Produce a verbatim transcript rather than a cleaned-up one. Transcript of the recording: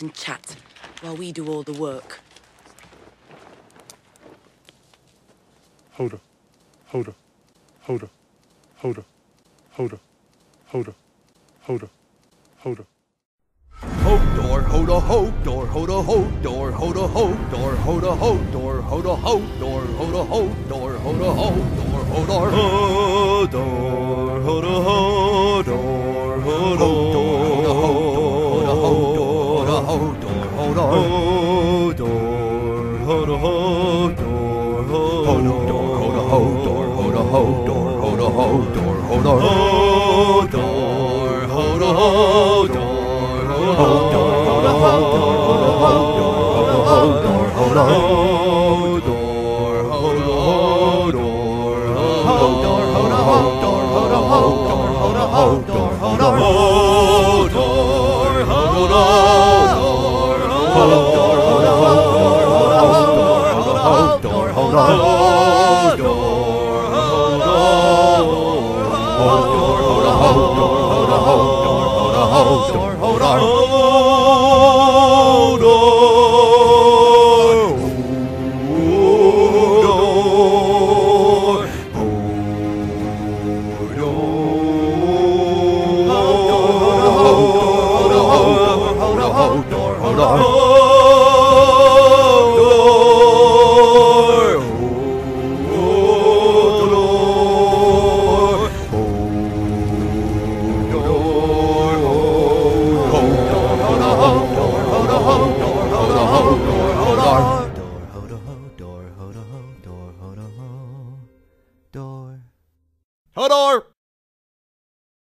sit and chat while we do all the work. Hold up. Hold up. Hold up. Hold up. Hold up. Hold up. Hold up. Hold up. Hodor, hoda, hodor, hoda, hodor, hoda, hodor, hoda, hodor, hoda, hodor, hoda, hodor, hoda, hodor, hodor, hodor, hoda, hodor, hoda, hoda, hoda, hodor, hoda, hodor, hoda, hodor, hoda, hodor, hoda, hodor, hoda, hodor, hoda, hodor, hoda, hodor. Hold on.